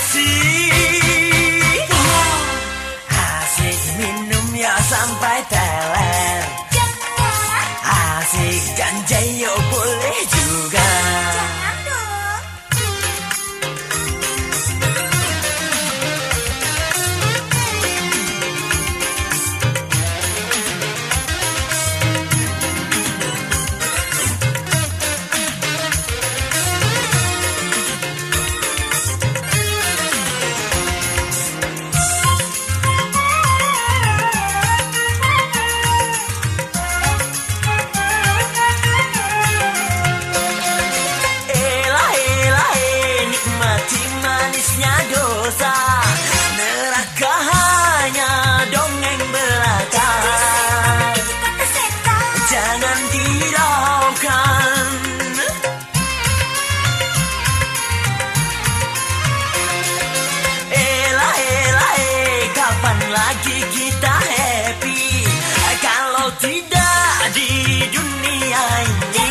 batasi. Asik minum ya sampai teler. Asik ganja yo boleh juga. Jangan dong. Manisnya dosa, neraka hanya dongeng belaka. Jangan diraukan. Kapan lagi kita happy kalau tidak di dunia ini?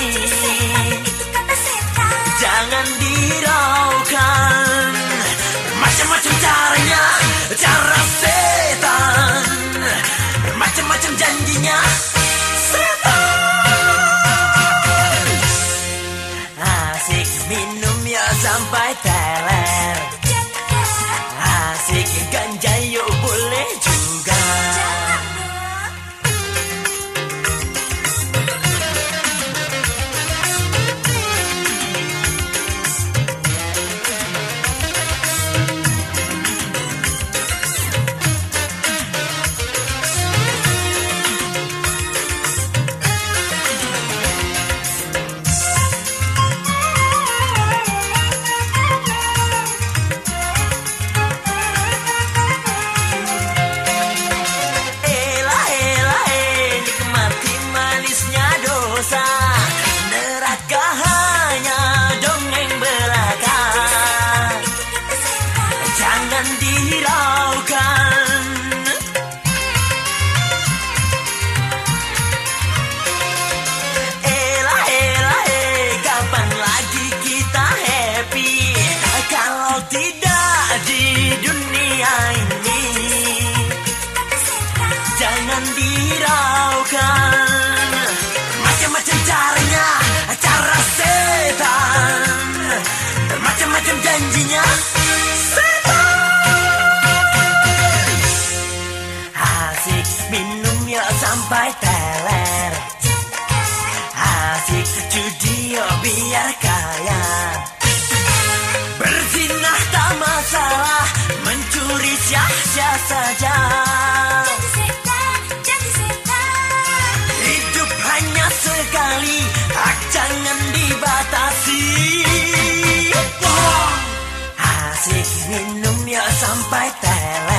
Jangan diraukan. Macam-macam caranya, cara setan. Macam-macam janjinya, setan. Asik minum ya sampai teler. Asik ganja yuk boleh juga. Neraka hanya dongeng belaka. Jangan diraukan. Kapan lagi kita happy kalau tidak di dunia ini? Jangan diraukan. Macam-macam caranya, cara setan. Macam-macam janjinya, setan. Asik minum ya sampai teler. Asik judi ya biar kaya. Berzinah tak masalah, mencuri sia-sia saja. Sekali, jangan dibatasi. Asik minum ya sampai teler.